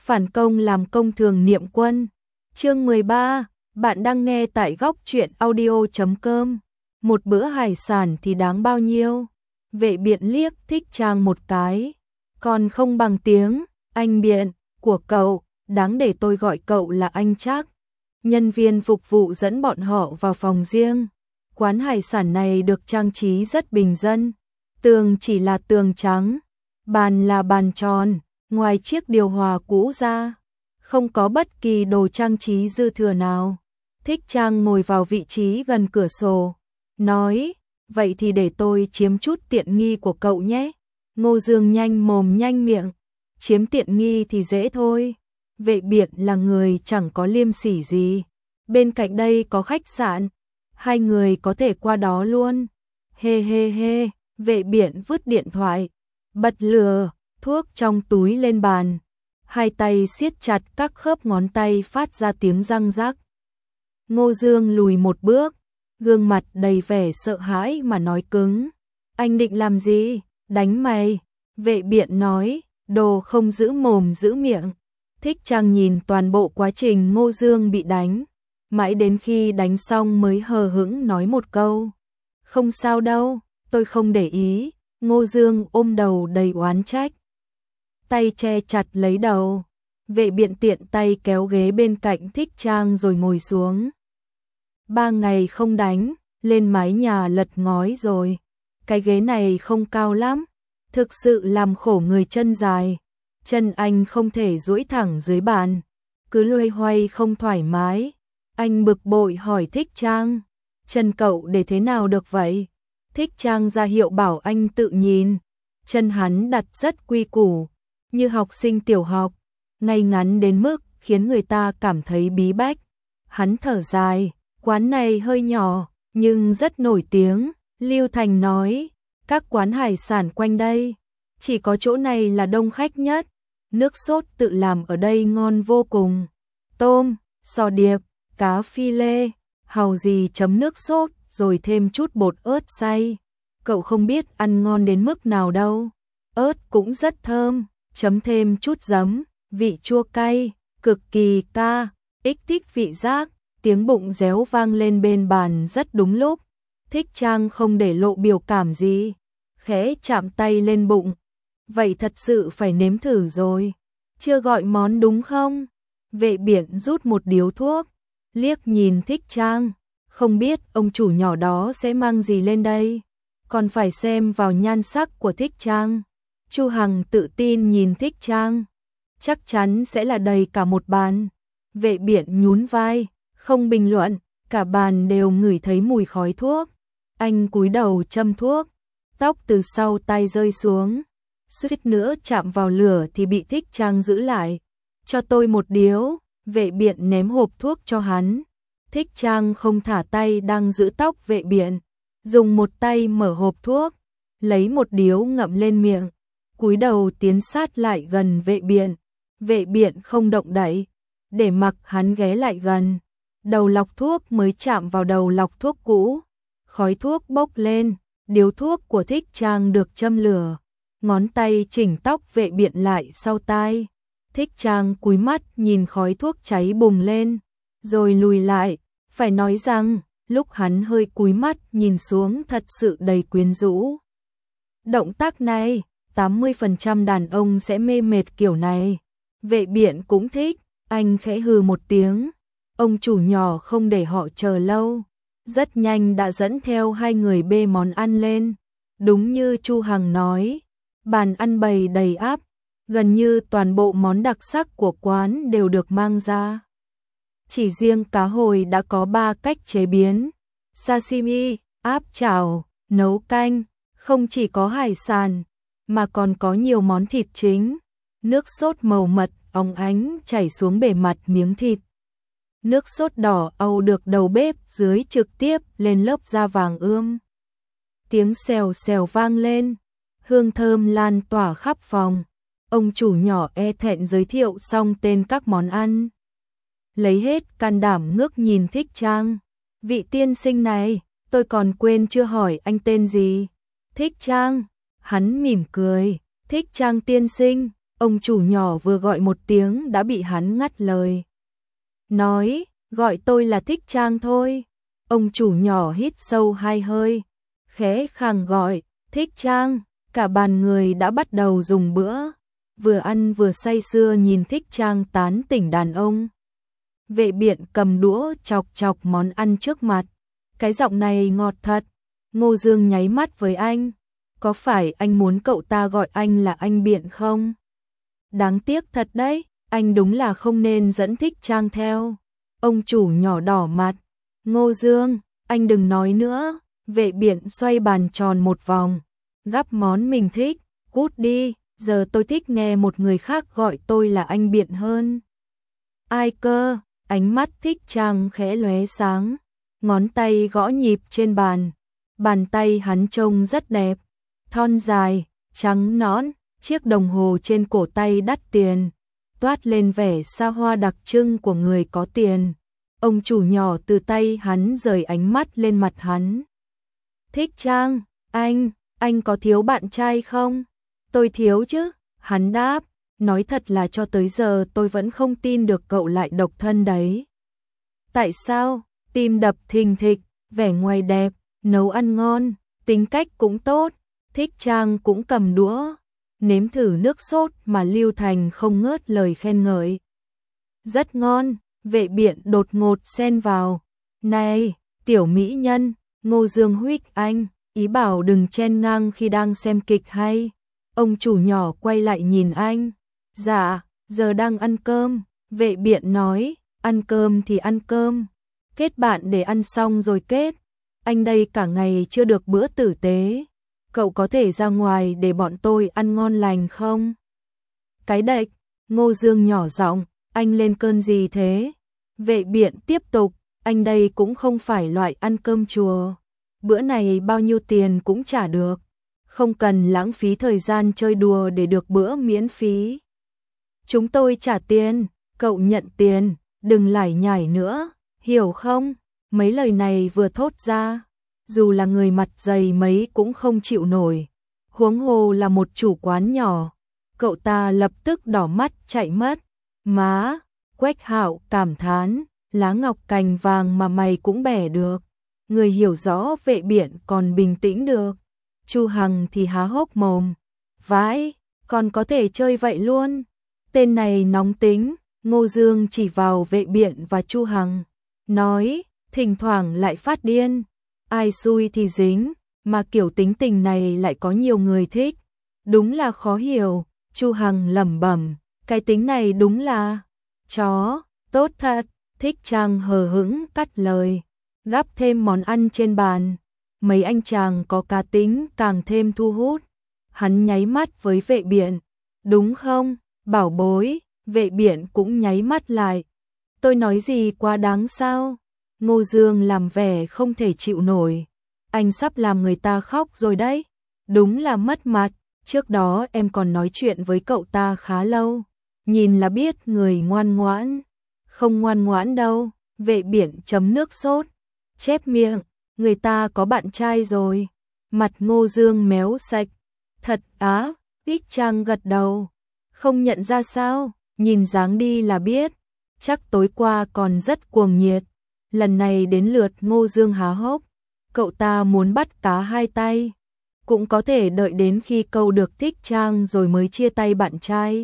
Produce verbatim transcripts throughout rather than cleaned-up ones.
phản công làm công thường niệm quân. Chương mười ba, bạn đang nghe tại góc truyện audio chấm com. Một bữa hải sản thì đáng bao nhiêu? Vệ Biện liếc Thích Trang một cái. Còn không bằng tiếng anh Biện của cậu, đáng để tôi gọi cậu là anh chắc. Nhân viên phục vụ dẫn bọn họ vào phòng riêng. Quán hải sản này được trang trí rất bình dân. Tường chỉ là tường trắng, bàn là bàn tròn, ngoài chiếc điều hòa cũ ra, không có bất kỳ đồ trang trí dư thừa nào. Thích Trang ngồi vào vị trí gần cửa sổ, nói, vậy thì để tôi chiếm chút tiện nghi của cậu nhé. Ngô Dương nhanh mồm nhanh miệng, chiếm tiện nghi thì dễ thôi. Vệ Biện là người chẳng có liêm sỉ gì. Bên cạnh đây có khách sạn, hai người có thể qua đó luôn. Hê hê hê, Vệ Biện vứt điện thoại, bật lửa, thuốc trong túi lên bàn. Hai tay siết chặt các khớp ngón tay phát ra tiếng răng rắc. Ngô Dương lùi một bước, gương mặt đầy vẻ sợ hãi mà nói cứng. Anh định làm gì? Đánh mày. Vệ Biện nói, đồ không giữ mồm giữ miệng. Thích Trang nhìn toàn bộ quá trình Ngô Dương bị đánh. Mãi đến khi đánh xong mới hờ hững nói một câu. Không sao đâu, tôi không để ý. Ngô Dương ôm đầu đầy oán trách. Tay che chặt lấy đầu. Vệ Biện tiện tay kéo ghế bên cạnh Thích Trang rồi ngồi xuống. Ba ngày không đánh, lên mái nhà lật ngói rồi. Cái ghế này không cao lắm, thực sự làm khổ người chân dài. Chân anh không thể duỗi thẳng dưới bàn, cứ loay hoay không thoải mái. Anh bực bội hỏi Thích Trang, chân cậu để thế nào được vậy? Thích Trang ra hiệu bảo anh tự nhìn. Chân hắn đặt rất quy củ, như học sinh tiểu học, ngay ngắn đến mức khiến người ta cảm thấy bí bách. Hắn thở dài, quán này hơi nhỏ, nhưng rất nổi tiếng. Lưu Thành nói, các quán hải sản quanh đây, chỉ có chỗ này là đông khách nhất. Nước sốt tự làm ở đây ngon vô cùng. Tôm, sò điệp, cá phi lê, hàu gì chấm nước sốt rồi thêm chút bột ớt xay. Cậu không biết ăn ngon đến mức nào đâu. Ớt cũng rất thơm, chấm thêm chút giấm, vị chua cay, cực kỳ ca, ích thích vị giác. Tiếng bụng réo vang lên bên bàn rất đúng lúc. Thích Trang không để lộ biểu cảm gì, khẽ chạm tay lên bụng. Vậy thật sự phải nếm thử rồi. Chưa gọi món đúng không? Vệ Biện rút một điếu thuốc, liếc nhìn Thích Trang. Không biết ông chủ nhỏ đó sẽ mang gì lên đây. Còn phải xem vào nhan sắc của Thích Trang. Chu Hằng tự tin nhìn Thích Trang. Chắc chắn sẽ là đầy cả một bàn. Vệ Biện nhún vai, không bình luận. Cả bàn đều ngửi thấy mùi khói thuốc. Anh cúi đầu châm thuốc, tóc từ sau tay rơi xuống. Suýt nữa chạm vào lửa thì bị Thích Trang giữ lại. Cho tôi một điếu. Vệ Biện ném hộp thuốc cho hắn. Thích Trang không thả tay đang giữ tóc Vệ Biện, dùng một tay mở hộp thuốc, lấy một điếu ngậm lên miệng, cúi đầu tiến sát lại gần Vệ Biện. Vệ Biện không động đậy, để mặc hắn ghé lại gần. Đầu lọc thuốc mới chạm vào đầu lọc thuốc cũ, khói thuốc bốc lên. Điếu thuốc của Thích Trang được châm lửa, ngón tay chỉnh tóc Vệ Biện lại sau tai. Thích Trang cúi mắt nhìn khói thuốc cháy bùng lên, rồi lùi lại. Phải nói rằng, lúc hắn hơi cúi mắt nhìn xuống thật sự đầy quyến rũ. Động tác này, tám mươi phần trăm đàn ông sẽ mê mệt kiểu này. Vệ Biện cũng thích, anh khẽ hừ một tiếng. Ông chủ nhỏ không để họ chờ lâu, rất nhanh đã dẫn theo hai người bê món ăn lên. Đúng như Chu Hằng nói, bàn ăn bày đầy ắp, gần như toàn bộ món đặc sắc của quán đều được mang ra. Chỉ riêng cá hồi đã có ba cách chế biến: sashimi, áp chảo, nấu canh. Không chỉ có hải sản, mà còn có nhiều món thịt chính. Nước sốt màu mật óng ánh chảy xuống bề mặt miếng thịt. Nước sốt đỏ Âu được đầu bếp dưới trực tiếp lên lớp da vàng ươm. Tiếng xèo xèo vang lên, hương thơm lan tỏa khắp phòng. Ông chủ nhỏ e thẹn giới thiệu xong tên các món ăn, lấy hết can đảm ngước nhìn Thích Trang. Vị tiên sinh này, tôi còn quên chưa hỏi anh tên gì. Thích Trang. Hắn mỉm cười. Thích Trang tiên sinh, Ông chủ nhỏ vừa gọi một tiếng đã bị hắn ngắt lời. Nói, gọi tôi là Thích Trang thôi. Ông chủ nhỏ hít sâu hai hơi, khẽ khàng gọi, Thích Trang. Cả bàn người đã bắt đầu dùng bữa, vừa ăn vừa say sưa nhìn Thích Trang tán tỉnh đàn ông. Vệ Biện cầm đũa chọc chọc món ăn trước mặt. Cái giọng này ngọt thật. Ngô Dương nháy mắt với anh. Có phải anh muốn cậu ta gọi anh là anh Biện không? Đáng tiếc thật đấy, anh đúng là không nên dẫn Thích Trang theo. Ông chủ nhỏ đỏ mặt. Ngô Dương, anh đừng nói nữa. Vệ Biện xoay bàn tròn một vòng, gắp món mình thích. Cút đi, giờ tôi thích nghe một người khác gọi tôi là anh Biện hơn. Ai cơ? Ánh mắt Thích Trang khẽ lóe sáng, ngón tay gõ nhịp trên bàn. Bàn tay hắn trông rất đẹp, thon dài, trắng nõn, chiếc đồng hồ trên cổ tay đắt tiền, toát lên vẻ xa hoa đặc trưng của người có tiền. Ông chủ nhỏ từ tay hắn rời ánh mắt lên mặt hắn. Thích Trang, anh, anh có thiếu bạn trai không? Tôi thiếu chứ, hắn đáp. Nói thật là cho tới giờ tôi vẫn không tin được cậu lại độc thân đấy. Tại sao? Tim đập thình thịch, vẻ ngoài đẹp, nấu ăn ngon, tính cách cũng tốt. Thích Trang cũng cầm đũa, nếm thử nước sốt mà Lưu Thành không ngớt lời khen ngợi. Rất ngon. Vệ Biện đột ngột xen vào. Này, tiểu mỹ nhân, Ngô Dương huých anh, ý bảo đừng chen ngang khi đang xem kịch hay. Ông chủ nhỏ quay lại nhìn anh. Dạ, giờ đang ăn cơm. Vệ Biện nói, ăn cơm thì ăn cơm. Kết bạn để ăn xong rồi kết. Anh đây cả ngày chưa được bữa tử tế. Cậu có thể ra ngoài để bọn tôi ăn ngon lành không? Cái đệch, Ngô Dương nhỏ giọng, anh lên cơn gì thế? Vệ Biện tiếp tục, anh đây cũng không phải loại ăn cơm chùa. Bữa này bao nhiêu tiền cũng trả được. Không cần lãng phí thời gian chơi đùa để được bữa miễn phí. Chúng tôi trả tiền, cậu nhận tiền, đừng lải nhải nữa, hiểu không? Mấy lời này vừa thốt ra, dù là người mặt dày mấy cũng không chịu nổi. Huống hồ là một chủ quán nhỏ. Cậu ta lập tức đỏ mắt chạy mất. Má, Quách Hạo cảm thán, lá ngọc cành vàng mà mày cũng bẻ được. Người hiểu rõ Vệ Biện còn bình tĩnh được. Chu Hằng thì há hốc mồm. Vãi, còn có thể chơi vậy luôn. Tên này nóng tính. Ngô Dương chỉ vào Vệ Biện và Chu Hằng, nói, thỉnh thoảng lại phát điên. Ai xui thì dính, mà kiểu tính tình này lại có nhiều người thích. Đúng là khó hiểu. Chu Hằng lẩm bẩm, cái tính này đúng là chó, tốt thật. Thích Trang hờ hững cắt lời, gắp thêm món ăn trên bàn. Mấy anh chàng có cá tính càng thêm thu hút. Hắn nháy mắt với Vệ Biện, đúng không, bảo bối? Vệ Biện cũng nháy mắt lại. Tôi nói gì quá đáng sao? Ngô Dương làm vẻ không thể chịu nổi. Anh sắp làm người ta khóc rồi đấy. Đúng là mất mặt. Trước đó em còn nói chuyện với cậu ta khá lâu. Nhìn là biết người ngoan ngoãn. Không ngoan ngoãn đâu. Vệ Biện chấm nước sốt, chép miệng, người ta có bạn trai rồi. Mặt Ngô Dương méo sạch. Thật á? Thích Trang gật đầu. Không nhận ra sao? Nhìn dáng đi là biết. Chắc tối qua còn rất cuồng nhiệt. Lần này đến lượt Ngô Dương há hốc. Cậu ta muốn bắt cá hai tay. Cũng có thể đợi đến khi câu được Thích Trang rồi mới chia tay bạn trai.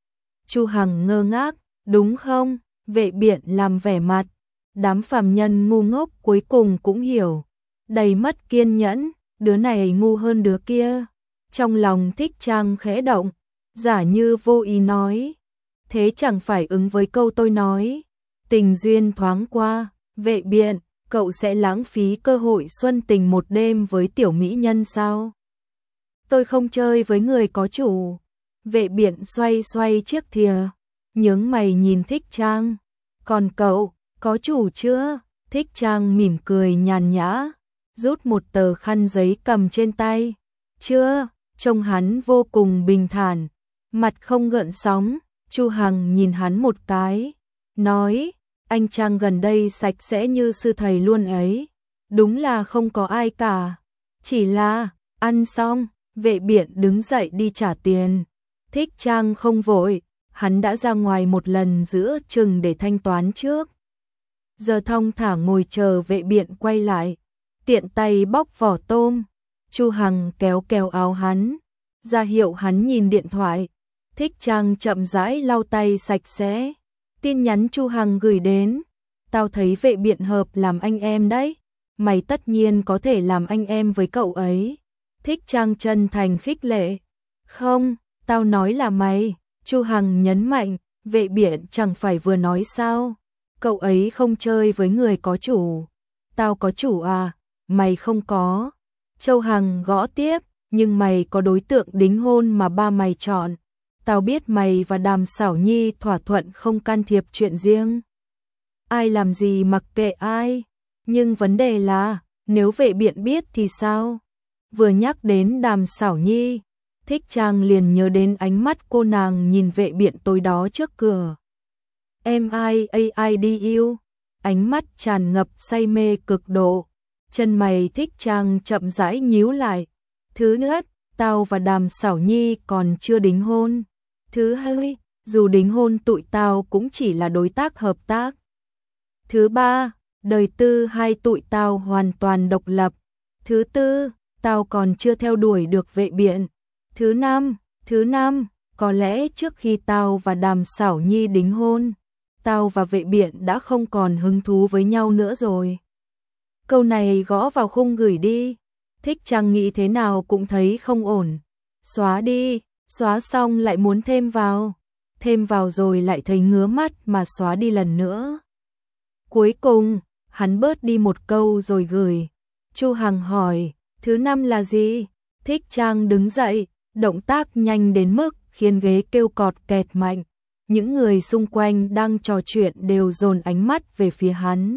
Chu Hằng ngơ ngác, đúng không? Vệ Biện làm vẻ mặt. Đám phàm nhân ngu ngốc cuối cùng cũng hiểu. Đầy mất kiên nhẫn, đứa này ngu hơn đứa kia. Trong lòng Thích Trang khẽ động, giả như vô ý nói. Thế chẳng phải ứng với câu tôi nói. Tình duyên thoáng qua, Vệ Biện, cậu sẽ lãng phí cơ hội xuân tình một đêm với tiểu mỹ nhân sao? Tôi không chơi với người có chủ. Vệ Biện xoay xoay chiếc thìa, nhướng mày nhìn Thích Trang. Còn cậu, có chủ chưa? Thích Trang mỉm cười nhàn nhã, rút một tờ khăn giấy cầm trên tay. Chưa, trông hắn vô cùng bình thản, mặt không gợn sóng. Chu Hằng nhìn hắn một cái, nói, anh Trang gần đây sạch sẽ như sư thầy luôn ấy. Đúng là không có ai cả. Chỉ là, ăn xong, Vệ Biện đứng dậy đi trả tiền. Thích Trang không vội, hắn đã ra ngoài một lần giữa chừng để thanh toán trước. Giờ thong thả ngồi chờ vệ biện quay lại, tiện tay bóc vỏ tôm. Chu Hằng kéo kéo áo hắn, ra hiệu hắn nhìn điện thoại. Thích Trang chậm rãi lau tay sạch sẽ. Tin nhắn Chu Hằng gửi đến, tao thấy vệ biện hợp làm anh em đấy, mày tất nhiên có thể làm anh em với cậu ấy. Thích Trang chân thành khích lệ. Không, tao nói là mày. Chu Hằng nhấn mạnh, vệ biện chẳng phải vừa nói sao, cậu ấy không chơi với người có chủ. Tao có chủ à, mày không có. Châu Hằng gõ tiếp, nhưng mày có đối tượng đính hôn mà ba mày chọn. Tao biết mày và Đàm Sảo Nhi thỏa thuận không can thiệp chuyện riêng. Ai làm gì mặc kệ ai. Nhưng vấn đề là, nếu vệ biện biết thì sao? Vừa nhắc đến Đàm Sảo Nhi, Thích Trang liền nhớ đến ánh mắt cô nàng nhìn vệ biện tối đó trước cửa. Em ai ai đi yêu, ánh mắt tràn ngập say mê cực độ. Chân mày Thích Trang chậm rãi nhíu lại. Thứ nhất, tao và Đàm Sảo Nhi còn chưa đính hôn. Thứ hai, dù đính hôn tụi tao cũng chỉ là đối tác hợp tác. Thứ ba, đời tư hai tụi tao hoàn toàn độc lập. Thứ tư, tao còn chưa theo đuổi được vệ biện. Thứ năm, thứ năm, có lẽ trước khi tao và Đàm Sảo Nhi đính hôn, tao và vệ biện đã không còn hứng thú với nhau nữa rồi. Câu này gõ vào khung gửi đi. Thích Trang nghĩ thế nào cũng thấy không ổn. Xóa đi, xóa xong lại muốn thêm vào. Thêm vào rồi lại thấy ngứa mắt mà xóa đi lần nữa. Cuối cùng, hắn bớt đi một câu rồi gửi. Chu Hằng hỏi, thứ năm là gì? Thích Trang đứng dậy, động tác nhanh đến mức khiến ghế kêu cọt kẹt mạnh. Những người xung quanh đang trò chuyện đều dồn ánh mắt về phía hắn.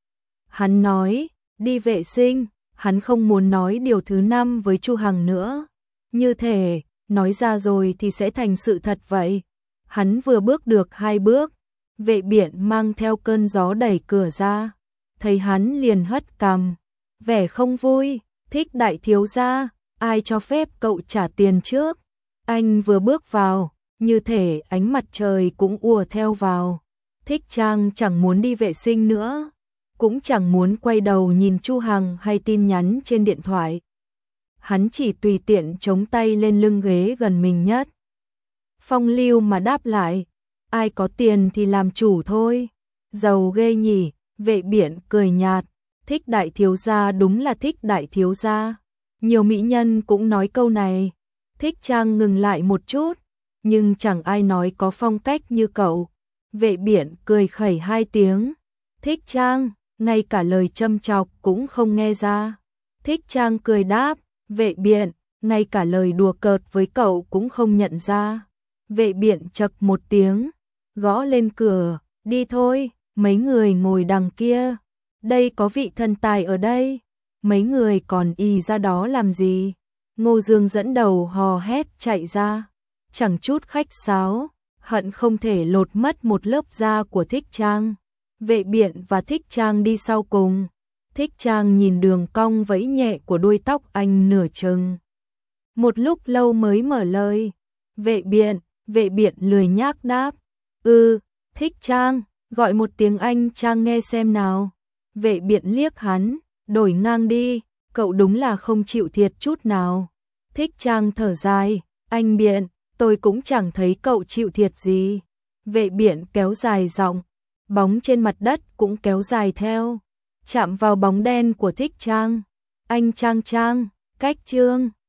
Hắn nói, đi vệ sinh, hắn không muốn nói điều thứ năm với Chu Hằng nữa. Như thể, nói ra rồi thì sẽ thành sự thật vậy. Hắn vừa bước được hai bước, vệ biện mang theo cơn gió đẩy cửa ra. Thấy hắn liền hất cằm, vẻ không vui, Thích đại thiếu gia, ai cho phép cậu trả tiền trước? Anh vừa bước vào, như thể ánh mặt trời cũng ùa theo vào. Thích Trang chẳng muốn đi vệ sinh nữa, cũng chẳng muốn quay đầu nhìn Chu Hằng hay tin nhắn trên điện thoại. Hắn chỉ tùy tiện chống tay lên lưng ghế gần mình nhất. Phong lưu mà đáp lại, ai có tiền thì làm chủ thôi. Giàu ghê nhỉ, vệ biện cười nhạt. Thích đại thiếu gia đúng là thích đại thiếu gia. Nhiều mỹ nhân cũng nói câu này. Thích Trang ngừng lại một chút, nhưng chẳng ai nói có phong cách như cậu. Vệ biện cười khẩy hai tiếng. Thích Trang, ngay cả lời châm chọc cũng không nghe ra. Thích Trang cười đáp, vệ biện, ngay cả lời đùa cợt với cậu cũng không nhận ra. Vệ biện chậc một tiếng, gõ lên cửa, đi thôi, mấy người ngồi đằng kia. Đây có vị thần tài ở đây, mấy người còn y ra đó làm gì? Ngô Dương dẫn đầu hò hét chạy ra, chẳng chút khách sáo, hận không thể lột mất một lớp da của Thích Trang. Vệ biện và Thích Trang đi sau cùng. Thích Trang nhìn đường cong vẫy nhẹ của đuôi tóc anh nửa chừng. Một lúc lâu mới mở lời. Vệ biện, vệ biện lười nhác đáp. Ừ, Thích Trang, gọi một tiếng anh Trang nghe xem nào. Vệ biện liếc hắn, đổi ngang đi, cậu đúng là không chịu thiệt chút nào. Thích Trang thở dài, anh biện, tôi cũng chẳng thấy cậu chịu thiệt gì. Vệ biện kéo dài giọng, bóng trên mặt đất cũng kéo dài theo, chạm vào bóng đen của Thích Trang. Anh Trang Trang, cách Trương.